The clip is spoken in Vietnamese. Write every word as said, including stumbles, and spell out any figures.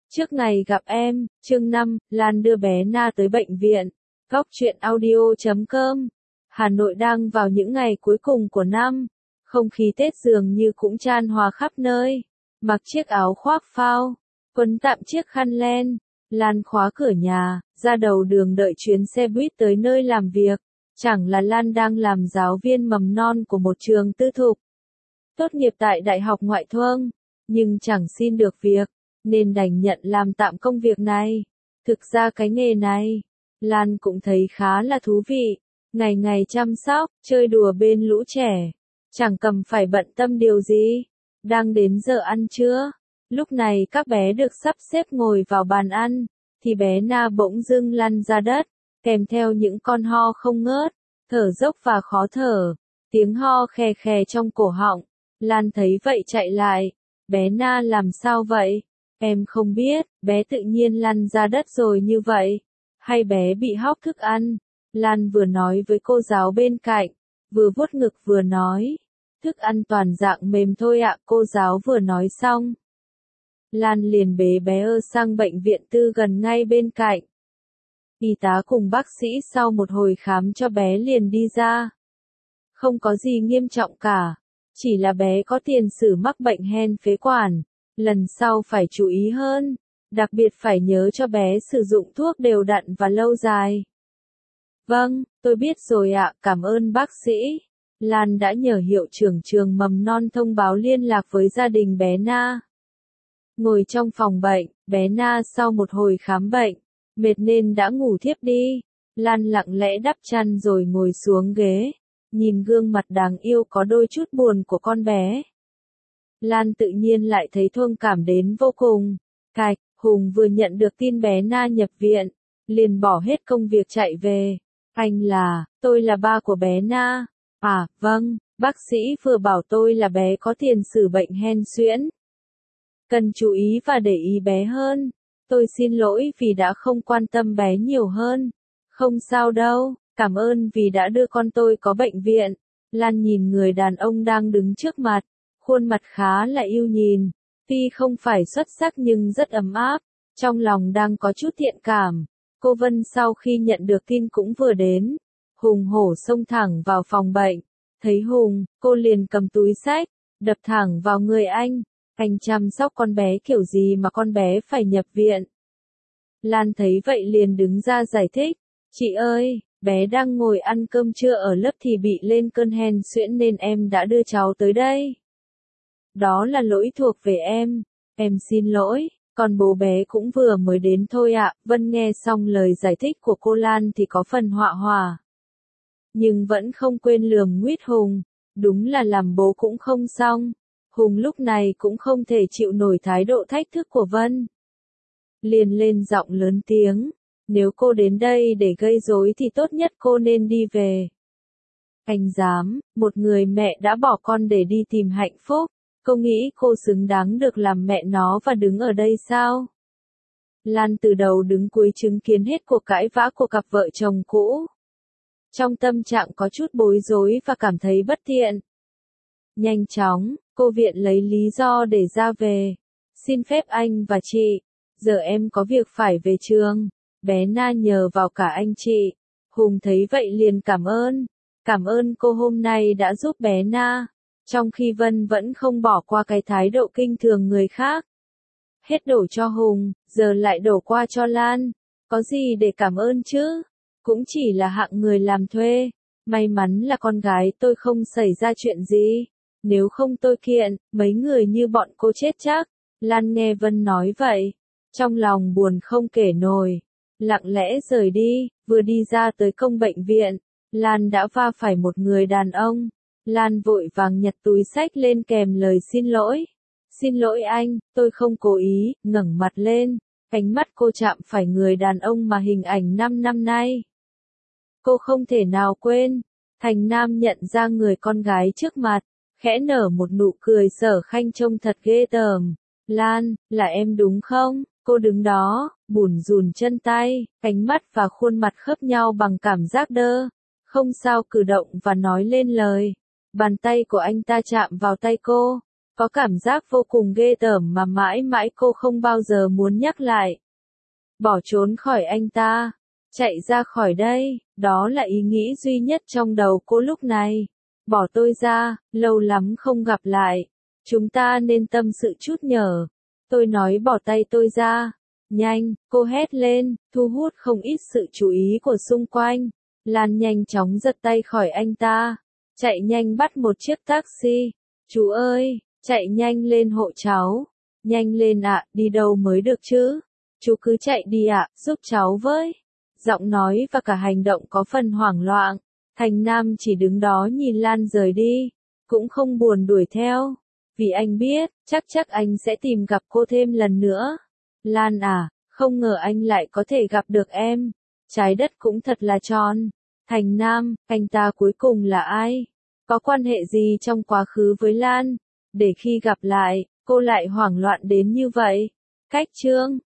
Trước ngày gặp em, chương năm, Lan đưa bé Na tới bệnh viện. Góc truyện audio chấm com. Hà Nội đang vào những ngày cuối cùng của năm. Không khí Tết dường như cũng chan hòa khắp nơi. Mặc chiếc áo khoác phao, quấn tạm chiếc khăn len. Lan khóa cửa nhà, ra đầu đường đợi chuyến xe buýt tới nơi làm việc. Chẳng là Lan đang làm giáo viên mầm non của một trường tư thục. Tốt nghiệp tại Đại học Ngoại thương, nhưng chẳng xin được việc, nên đành nhận làm tạm công việc này. Thực ra cái nghề này, Lan cũng thấy khá là thú vị. Ngày ngày chăm sóc, chơi đùa bên lũ trẻ. Chẳng cầm phải bận tâm điều gì. Đang đến giờ ăn trưa. Lúc này các bé được sắp xếp ngồi vào bàn ăn. Thì bé Na bỗng dưng lăn ra đất. Kèm theo những con ho không ngớt. Thở dốc và khó thở. Tiếng ho khè khè trong cổ họng. Lan thấy vậy chạy lại. Bé Na làm sao vậy? Em không biết, bé tự nhiên lăn ra đất rồi như vậy. Hay bé bị hóc thức ăn? Lan vừa nói với cô giáo bên cạnh, vừa vuốt ngực vừa nói. Thức ăn toàn dạng mềm thôi ạ, cô giáo vừa nói xong. Lan liền bế bé ơ sang bệnh viện tư gần ngay bên cạnh. Y tá cùng bác sĩ sau một hồi khám cho bé liền đi ra. Không có gì nghiêm trọng cả, chỉ là bé có tiền sử mắc bệnh hen phế quản. Lần sau phải chú ý hơn, đặc biệt phải nhớ cho bé sử dụng thuốc đều đặn và lâu dài. Vâng, tôi biết rồi ạ, cảm ơn bác sĩ. Lan đã nhờ hiệu trưởng trường mầm non thông báo liên lạc với gia đình bé Na. Ngồi trong phòng bệnh, bé Na sau một hồi khám bệnh, mệt nên đã ngủ thiếp đi. Lan lặng lẽ đắp chăn rồi ngồi xuống ghế, nhìn gương mặt đáng yêu có đôi chút buồn của con bé. Lan tự nhiên lại thấy thương cảm đến vô cùng. Cạch, Hùng vừa nhận được tin bé Na nhập viện, liền bỏ hết công việc chạy về. Anh là, tôi là ba của bé Na. À, vâng, bác sĩ vừa bảo tôi là bé có tiền sử bệnh hen suyễn. Cần chú ý và để ý bé hơn. Tôi xin lỗi vì đã không quan tâm bé nhiều hơn. Không sao đâu, cảm ơn vì đã đưa con tôi có bệnh viện. Lan nhìn người đàn ông đang đứng trước mặt. Khuôn mặt khá là yêu nhìn, tuy không phải xuất sắc nhưng rất ấm áp, trong lòng đang có chút thiện cảm. Cô Vân sau khi nhận được tin cũng vừa đến. Hùng hổ xông thẳng vào phòng bệnh. Thấy Hùng, cô liền cầm túi xách, đập thẳng vào người anh. Anh chăm sóc con bé kiểu gì mà con bé phải nhập viện. Lan thấy vậy liền đứng ra giải thích. Chị ơi, bé đang ngồi ăn cơm trưa ở lớp thì bị lên cơn hen suyễn nên em đã đưa cháu tới đây. Đó là lỗi thuộc về em, em xin lỗi, còn bố bé cũng vừa mới đến thôi ạ. Vân nghe xong lời giải thích của cô Lan thì có phần họa hỏa. Nhưng vẫn không quên lườm nguýt Hùng, đúng là làm bố cũng không xong. Hùng lúc này cũng không thể chịu nổi thái độ thách thức của Vân. Liền lên giọng lớn tiếng, nếu cô đến đây để gây rối thì tốt nhất cô nên đi về. Anh dám, một người mẹ đã bỏ con để đi tìm hạnh phúc. Cô nghĩ cô xứng đáng được làm mẹ nó và đứng ở đây sao? Lan từ đầu đứng cuối chứng kiến hết cuộc cãi vã của cặp vợ chồng cũ. Trong tâm trạng có chút bối rối và cảm thấy bất tiện. Nhanh chóng, cô viện lấy lý do để ra về. Xin phép anh và chị, giờ em có việc phải về trường. Bé Na nhờ vào cả anh chị. Hùng thấy vậy liền cảm ơn. Cảm ơn cô hôm nay đã giúp bé Na. Trong khi Vân vẫn không bỏ qua cái thái độ kinh thường người khác. Hết đổ cho Hùng, giờ lại đổ qua cho Lan. Có gì để cảm ơn chứ? Cũng chỉ là hạng người làm thuê. May mắn là con gái tôi không xảy ra chuyện gì. Nếu không tôi kiện, mấy người như bọn cô chết chắc. Lan nghe Vân nói vậy. Trong lòng buồn không kể nổi. Lặng lẽ rời đi, vừa đi ra tới công bệnh viện. Lan đã va phải một người đàn ông. Lan vội vàng nhặt túi xách lên kèm lời xin lỗi. Xin lỗi anh, tôi không cố ý, ngẩng mặt lên. Ánh mắt cô chạm phải người đàn ông mà hình ảnh năm năm nay. Cô không thể nào quên. Thành Nam nhận ra người con gái trước mặt, khẽ nở một nụ cười sở khanh trông thật ghê tởm. Lan, là em đúng không? Cô đứng đó, bủn rủn chân tay, ánh mắt và khuôn mặt khớp nhau bằng cảm giác đơ. Không sao cử động và nói lên lời. Bàn tay của anh ta chạm vào tay cô. Có cảm giác vô cùng ghê tởm mà mãi mãi cô không bao giờ muốn nhắc lại. Bỏ trốn khỏi anh ta. Chạy ra khỏi đây, đó là ý nghĩ duy nhất trong đầu cô lúc này. Bỏ tôi ra, lâu lắm không gặp lại. Chúng ta nên tâm sự chút nhở. Tôi nói bỏ tay tôi ra. Nhanh, cô hét lên, thu hút không ít sự chú ý của xung quanh. Lan nhanh chóng giật tay khỏi anh ta. Chạy nhanh bắt một chiếc taxi. Chú ơi, chạy nhanh lên hộ cháu. Nhanh lên ạ, đi đâu mới được chứ? Chú cứ chạy đi ạ, giúp cháu với. Giọng nói và cả hành động có phần hoảng loạn. Thành Nam chỉ đứng đó nhìn Lan rời đi. Cũng không buồn đuổi theo. Vì anh biết, chắc chắc anh sẽ tìm gặp cô thêm lần nữa. Lan à, không ngờ anh lại có thể gặp được em. Trái đất cũng thật là tròn. Thành Nam, anh ta cuối cùng là ai? Có quan hệ gì trong quá khứ với Lan? Để khi gặp lại, cô lại hoảng loạn đến như vậy. Cách chương